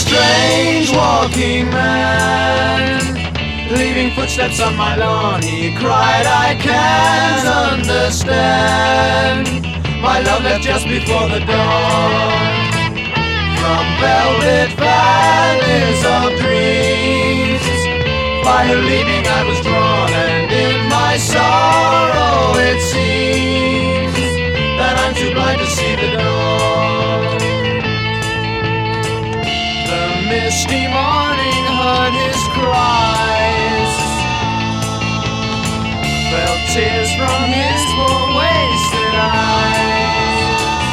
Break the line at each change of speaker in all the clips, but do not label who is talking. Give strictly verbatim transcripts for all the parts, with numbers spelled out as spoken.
strange walking man, leaving footsteps on my lawn. He cried, I can't understand. My love left just before the dawn. From velvet valleys of dreams, by her leaving I was drawn, and in my sorrow it seems that I'm too blind to see the dawn. The misty morning heard his cries, felt tears from his poor wasted eyes.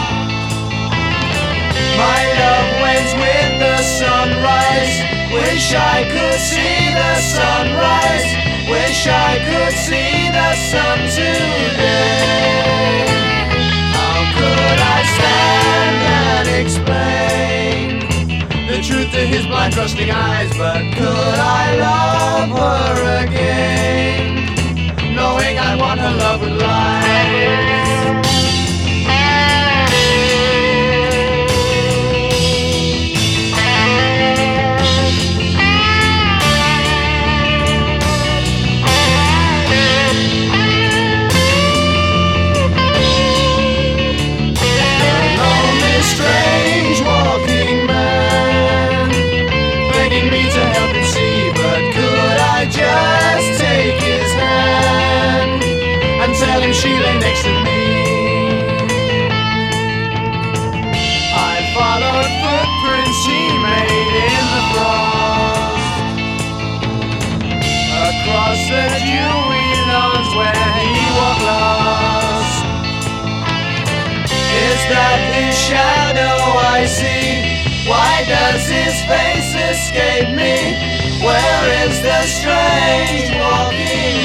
My love waits with the sunrise, wish I could see the sunrise, wish I could see the sun today. How could I stand and explain the truth to his blind trusting eyes? But could I love her again, knowing I want her love with lies? Strange walking man, begging me to help him see, but could I just take his hand and tell him she lay next to me? I followed footprints he made in the frost, across the dewy lawns where he walked lost. Is that his shadow I see? Why does his face escape me? Where is the strange walking